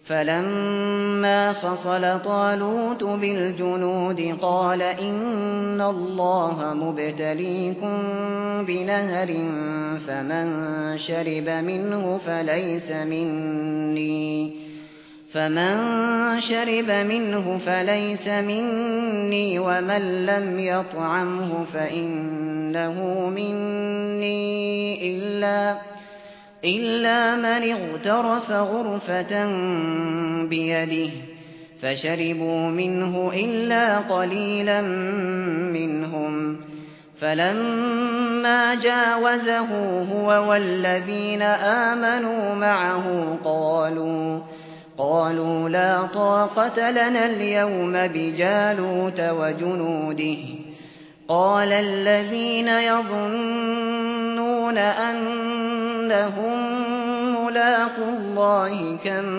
فلما فصل طالوت بالجنود قال إن الله مبتليكم بنهر فمن شرب منه فليس مني ومن لم يطعمه فإنه مني إلا من اغترف غرفة بيده فشربوا منه إلا قليلا منهم. فلما جاوزه هو والذين آمنوا معه قالوا لا طاقة لنا اليوم بجالوت وجنوده. قال الذين يظنون أنهم ملاقو الله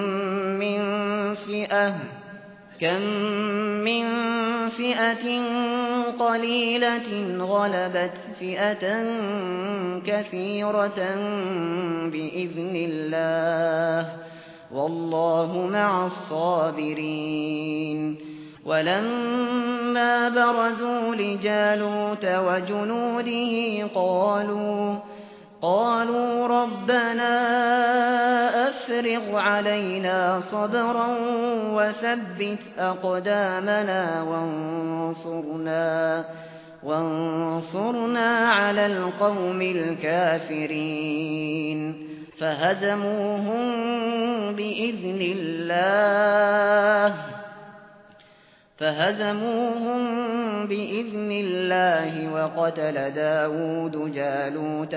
كم من فئة قليلة غلبت فئة كثيرة بإذن الله والله مع الصابرين. ولما برزوا لجالوت وجنوده قالوا ربنا أفرغ علينا صبرا وثبت أقدامنا وانصرنا على القوم الكافرين. فهزموهم بإذن الله وقتل داود جالوت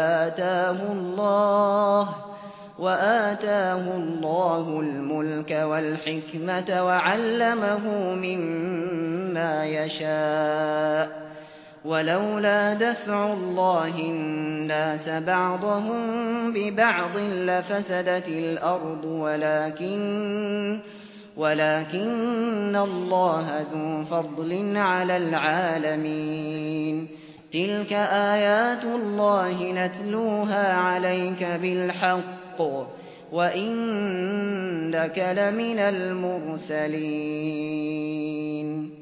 وآتاه الله الملك والحكمة وعلمه مما يشاء. ولولا دفع الله الناس بعضهم ببعض لفسدت الأرض ولكن الله ذو فضل على العالمين. تلك آيات الله نتلوها عليك بالحق وإنك لمن المرسلين.